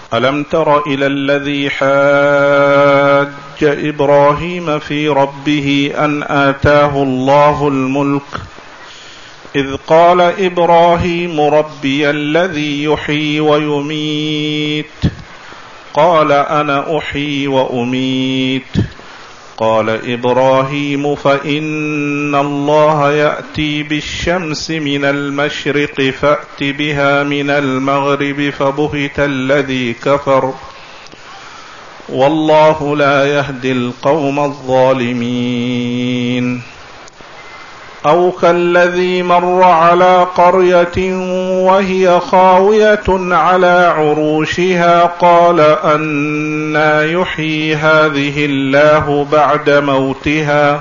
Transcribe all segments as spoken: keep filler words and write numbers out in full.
ألم تر إلى الذي حاج إبراهيم في ربه أن آتاه الله الملك إذ قال إبراهيم ربي الذي يحيي ويميت قال أنا أحيي وأميت قال إبراهيم فإن الله يأتي بالشمس من المشرق فأت بها من المغرب فبهت الذي كفر والله لا يهدي القوم الظالمين أو كالذي مر على قرية وهي خاوية على عروشها قال أنى يحيي هذه الله بعد موتها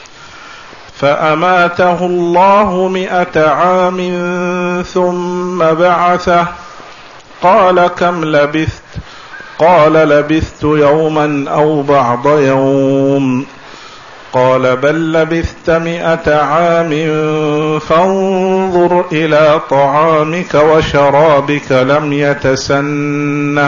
فأماته الله مئة عام ثم بعثه قال كم لبثت قال لبثت يوما أو بعض يوم قال بل لبثت مئة عام فانظر إلى طعامك وشرابك لم يتسنه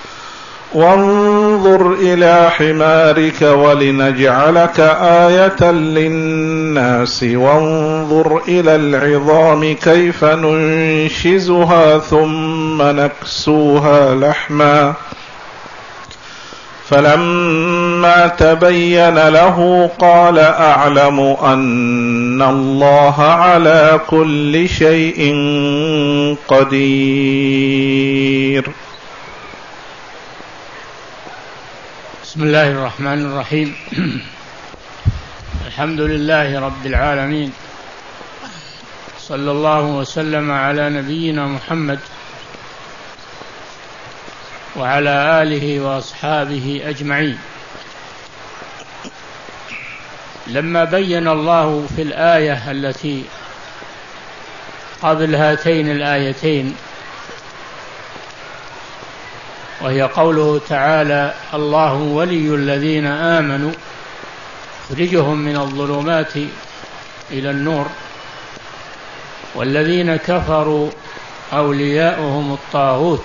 وانظر إلى حمارك ولنجعلك آية للناس وانظر إلى العظام كيف ننشزها ثم نكسوها لحما فلما تبين له قال أعلم أن الله على كل شيء قدير. بسم الله الرحمن الرحيم. الحمد لله رب العالمين، صلى الله وسلم على نبينا محمد وعلى آله وأصحابه أجمعين. لما بين الله في الآية التي قبل هاتين الآيتين وهي قوله تعالى الله ولي الذين آمنوا يخرجهم من الظلمات إلى النور والذين كفروا أولياؤهم الطاغوت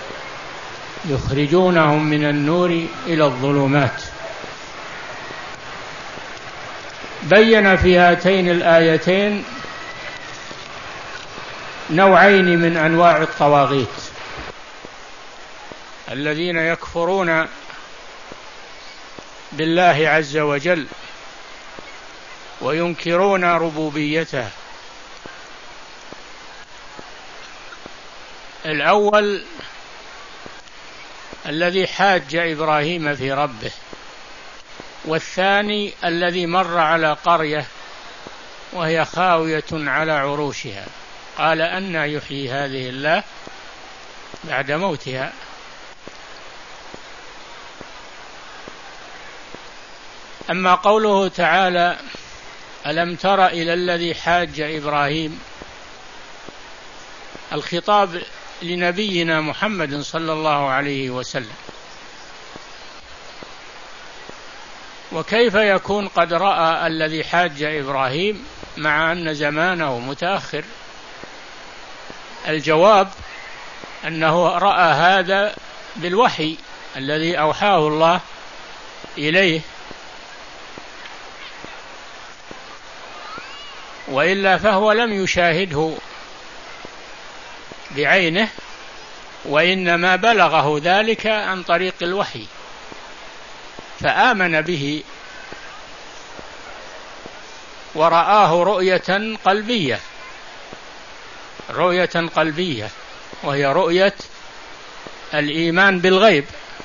يخرجونهم من النور إلى الظلمات، بين في هاتين الآيتين نوعين من أنواع الطواغيت الذين يكفرون بالله عز وجل وينكرون ربوبيته. الأول الذي حاج إبراهيم في ربه، والثاني الذي مر على قرية وهي خاوية على عروشها قال أنى يحيي هذه الله بعد موتها. أما قوله تعالى ألم تر إلى الذي حاج إبراهيم، الخطاب لنبينا محمد صلى الله عليه وسلم، وكيف يكون قد رأى الذي حاج إبراهيم مع أن زمانه متأخر؟ الجواب أنه رأى هذا بالوحي الذي أوحاه الله إليه، وإلا فهو لم يشاهده بعينه، وإنما بلغه ذلك عن طريق الوحي فآمن به ورآه رؤية قلبية رؤية قلبية وهي رؤية الإيمان بالغيب.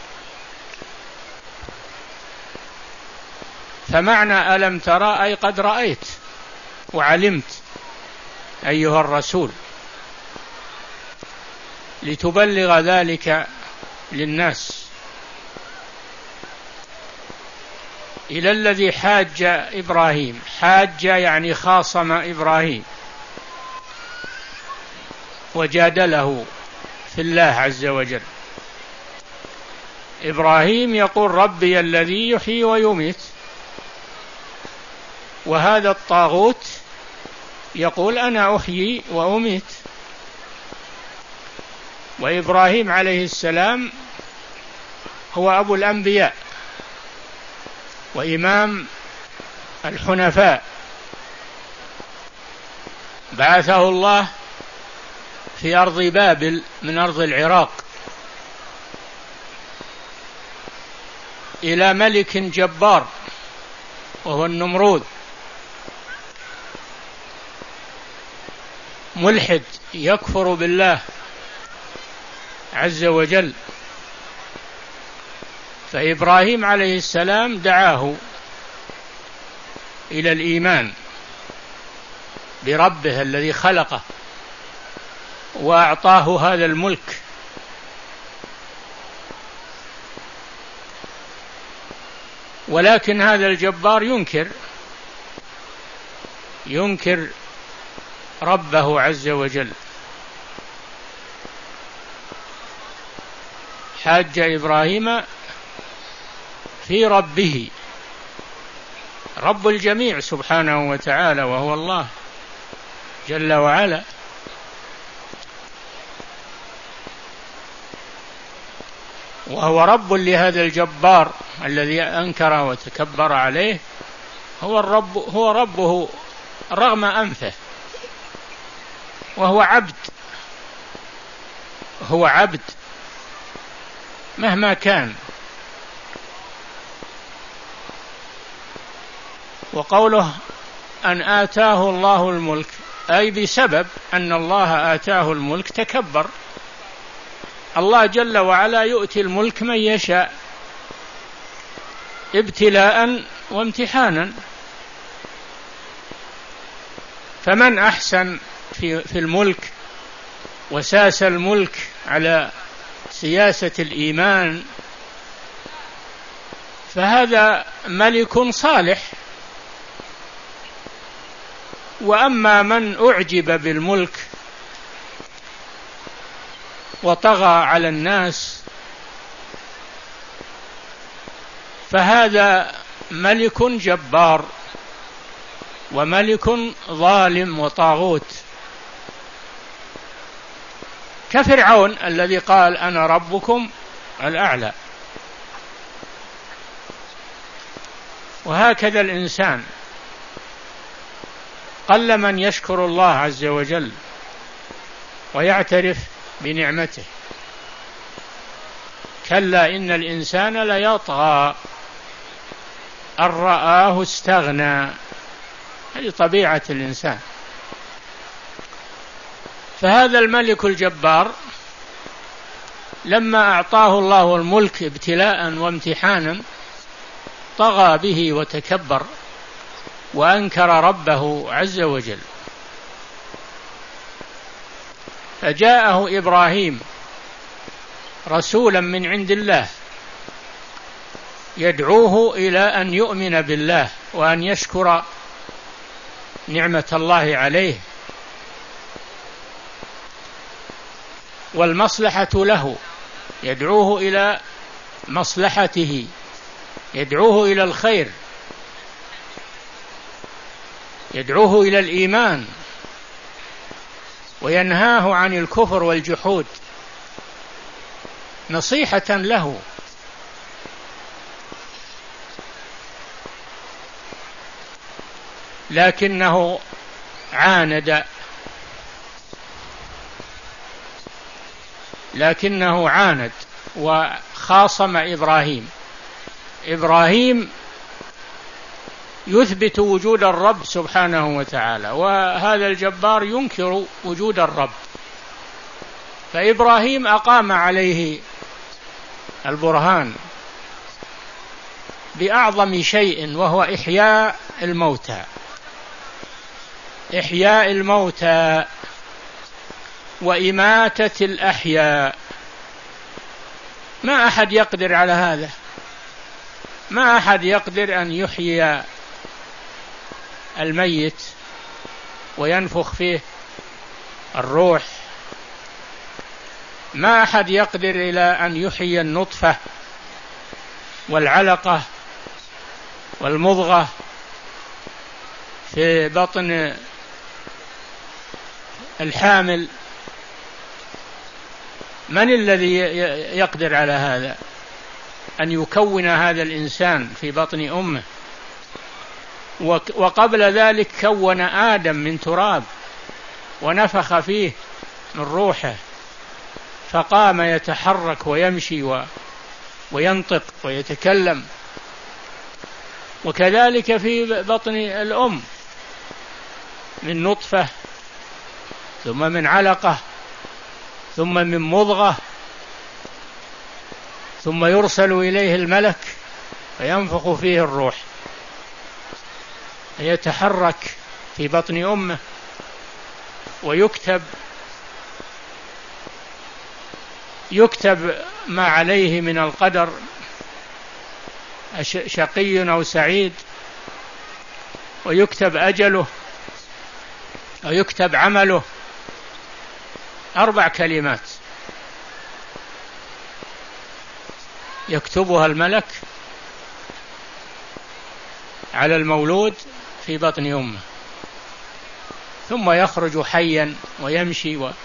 فمعنى ألم ترى أي قد رأيت وعلمت أيها الرسول، لتبلغ ذلك للناس. إلى الذي حاج إبراهيم، حاج يعني خاصم إبراهيم وجادله في الله عز وجل. إبراهيم يقول ربي الذي يحيي ويميت، وهذا الطاغوت يقول أنا أحيي وأميت. وإبراهيم عليه السلام هو أبو الأنبياء وإمام الحنفاء، بعثه الله في أرض بابل من أرض العراق إلى ملك جبار وهو النمرود، ملحد يكفر بالله عز وجل. فإبراهيم عليه السلام دعاه إلى الإيمان بربه الذي خلقه وأعطاه هذا الملك، ولكن هذا الجبار ينكر ينكر ربه عز وجل. حاج إبراهيم في ربه، رب الجميع سبحانه وتعالى وهو الله جل وعلا، وهو رب لهذا الجبار الذي أنكر وتكبر عليه. هو الرب، هو ربه رغم أنفه، وهو عبد، هو عبد مهما كان. وقوله أن آتاه الله الملك أي بسبب أن الله آتاه الملك تكبر. الله جل وعلا يؤتي الملك من يشاء ابتلاء وامتحانا، فمن أحسن في, في الملك وساس الملك على سياسة الإيمان فهذا ملك صالح. وأما من أعجب بالملك وطغى على الناس فهذا ملك جبار وملك ظالم وطاغوت، كفرعون الذي قال أنا ربكم الأعلى. وهكذا الإنسان قل من يشكر الله عز وجل ويعترف بنعمته. كلا إن الإنسان ليطغى أن رآه استغنى، هذه طبيعة الإنسان. فهذا الملك الجبار لما أعطاه الله الملك ابتلاء وامتحانا طغى به وتكبر وأنكر ربه عز وجل. فجاءه إبراهيم رسولا من عند الله يدعوه إلى أن يؤمن بالله وأن يشكر نعمة الله عليه والمصلحة له، يدعوه إلى مصلحته، يدعوه إلى الخير، يدعوه إلى الإيمان، وينهاه عن الكفر والجحود نصيحة له. لكنه عاند لكنه عاند وخاصم إبراهيم. إبراهيم يثبت وجود الرب سبحانه وتعالى، وهذا الجبار ينكر وجود الرب. فإبراهيم أقام عليه البرهان بأعظم شيء وهو إحياء الموتى، إحياء الموتى وإماتة الأحياء. ما أحد يقدر على هذا، ما أحد يقدر أن يحيي الميت وينفخ فيه الروح، ما أحد يقدر إلى أن يحيي النطفة والعلقة والمضغة في بطن الحامل. من الذي يقدر على هذا؟ أن يكون هذا الإنسان في بطن أمه، وقبل ذلك كون آدم من تراب ونفخ فيه من روحه فقام يتحرك ويمشي وينطق ويتكلم. وكذلك في بطن الأم من نطفة، ثم من علقة، ثم من مضغة، ثم يرسل إليه الملك فينفخ فيه الروح، يتحرك في بطن أمه ويكتب يكتب ما عليه من القدر، شقي أو سعيد، ويكتب أجله ويكتب عمله. أربع كلمات يكتبها الملك على المولود في بطن أمه، ثم يخرج حيا ويمشي و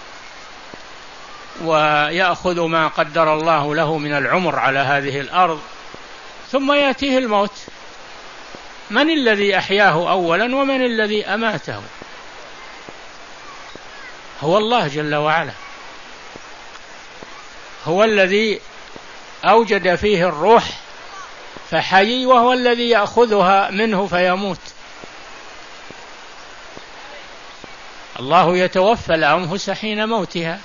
ويأخذ ما قدر الله له من العمر على هذه الأرض، ثم يأتيه الموت. من الذي أحياه أولا ومن الذي أماته؟ هو الله جل وعلا، هو الذي أوجد فيه الروح فحيي، وهو الذي يأخذها منه فيموت. الله يتوفى الأنفس حين موتها،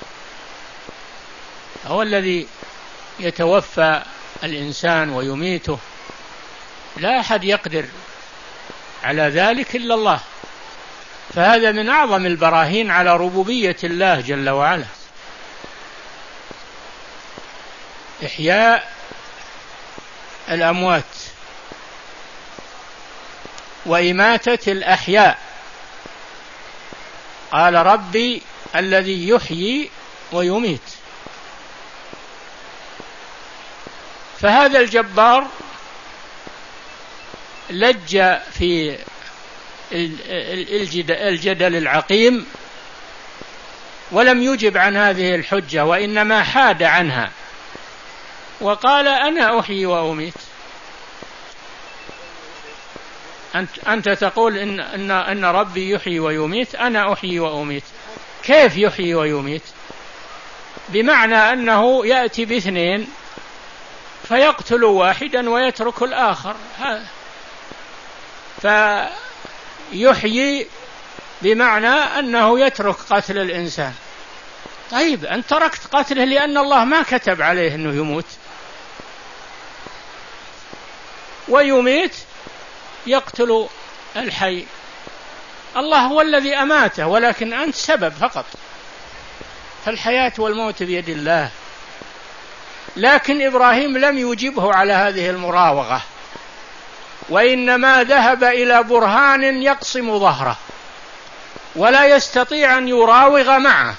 هو الذي يتوفى الإنسان ويميته، لا أحد يقدر على ذلك إلا الله. فهذا من أعظم البراهين على ربوبية الله جل وعلا، إحياء الأموات وإماتة الأحياء. قال ربي الذي يحيي ويميت. فهذا الجبار لج في الجدل العقيم ولم يجب عن هذه الحجة، وإنما حاد عنها وقال أنا أحيي وأميت. أنت, أنت تقول إن, إن, إن ربي يحيي ويميت، أنا أحيي وأميت. كيف يحيي ويميت؟ بمعنى أنه يأتي باثنين فيقتل واحدا ويترك الآخر، فيحيي بمعنى أنه يترك قتل الإنسان. طيب أنت تركت قتله لأن الله ما كتب عليه أنه يموت. ويميت يقتل الحي، الله هو الذي أماته ولكن أنت سبب فقط. فالحياة والموت بيد الله. لكن إبراهيم لم يجبه على هذه المراوغة، وإنما ذهب إلى برهان يقصم ظهره ولا يستطيع أن يراوغ معه.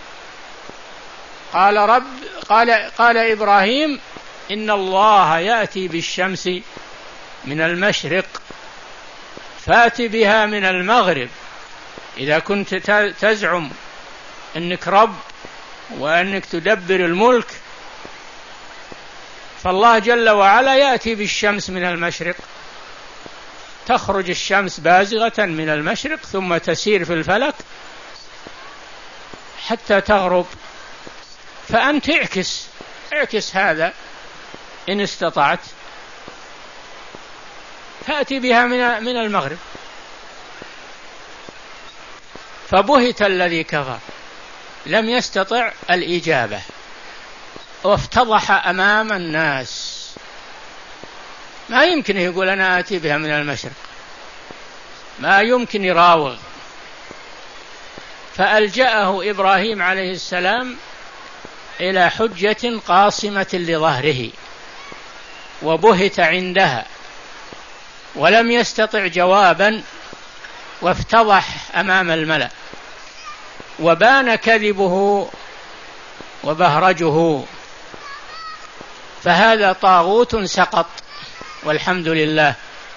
قال رب قال قال إبراهيم إن الله يأتي بالشمس من المشرق فأت بها من المغرب. إذا كنت تزعم أنك رب وأنك تدبر الملك، فالله جل وعلا يأتي بالشمس من المشرق، تخرج الشمس بازغة من المشرق ثم تسير في الفلك حتى تغرب. فأنت اعكس اعكس هذا إن استطعت، فأتي بها من من المغرب. فبهت الذي كفر، لم يستطع الإجابة وافتضح أمام الناس. ما يمكن يقول أنا آتي بها من المشرق، ما يمكن يراوغ. فألجأه إبراهيم عليه السلام إلى حجة قاصمة لظهره، وبهت عندها ولم يستطع جوابا، وافتضح أمام الملأ، وبان كذبه وبهرجه. فهذا طاغوت سقط والحمد لله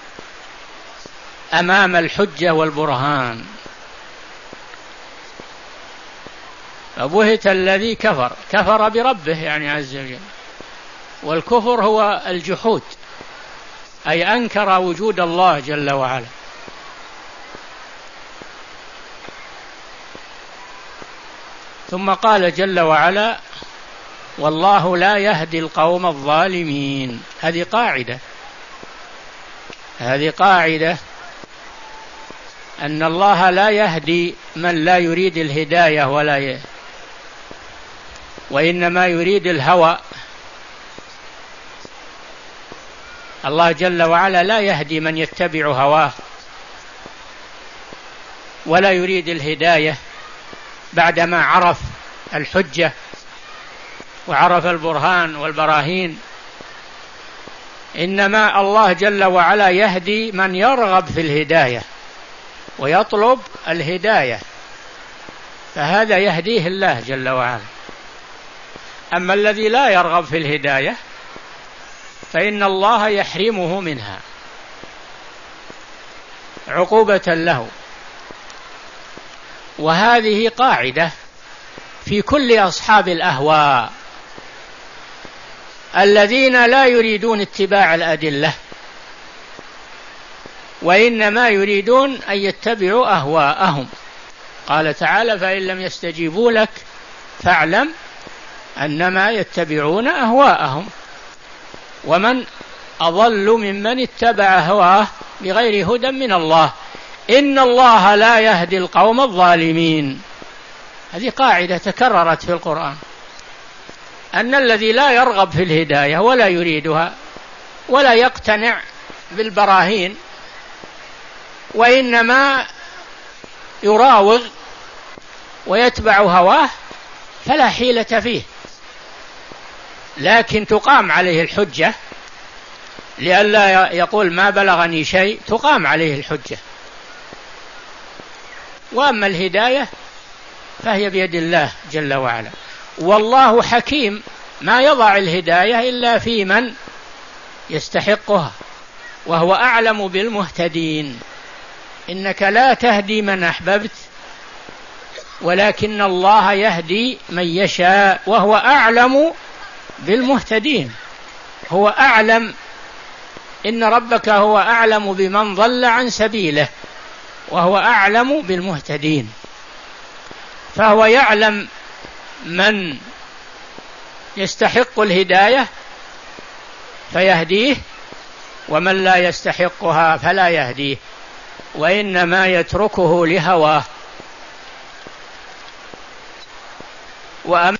أمام الحجة والبرهان. فبهت الذي كفر، كفر بربه يعني عز وجل، والكفر هو الجحود، أي أنكر وجود الله جل وعلا. ثم قال جل وعلا: والله لا يهدي القوم الظالمين. هذه قاعدة هذه قاعدة أن الله لا يهدي من لا يريد الهداية ولا ي... وإنما يريد الهوى. الله جل وعلا لا يهدي من يتبع هواه، ولا يريد الهداية بعدما عرف الحجة وعرف البرهان والبراهين. إنما الله جل وعلا يهدي من يرغب في الهداية ويطلب الهداية، فهذا يهديه الله جل وعلا. أما الذي لا يرغب في الهداية فإن الله يحرمه منها عقوبة له. وهذه قاعدة في كل أصحاب الأهواء الذين لا يريدون اتباع الأدلة، وإنما يريدون أن يتبعوا أهواءهم. قال تعالى: فإن لم يستجيبوا لك فاعلم أنما يتبعون أهواءهم. ومن أضل ممن اتبع هواه بغير هدى من الله إن الله لا يهدي القوم الظالمين. هذه قاعدة تكررت في القرآن، أن الذي لا يرغب في الهداية ولا يريدها ولا يقتنع بالبراهين وإنما يراوغ ويتبع هواه فلا حيلة فيه، لكن تقام عليه الحجة لئلا يقول ما بلغني شيء، تقام عليه الحجة. وأما الهداية فهي بيد الله جل وعلا، والله حكيم ما يضع الهداية إلا في من يستحقها، وهو أعلم بالمهتدين. إنك لا تهدي من أحببت ولكن الله يهدي من يشاء وهو أعلم بالمهتدين. هو أعلم، إن ربك هو أعلم بمن ضل عن سبيله وهو أعلم بالمهتدين، فهو يعلم من يستحق الهداية فيهديه ومن لا يستحقها فلا يهديه، وإنما يتركه لهواه. وأما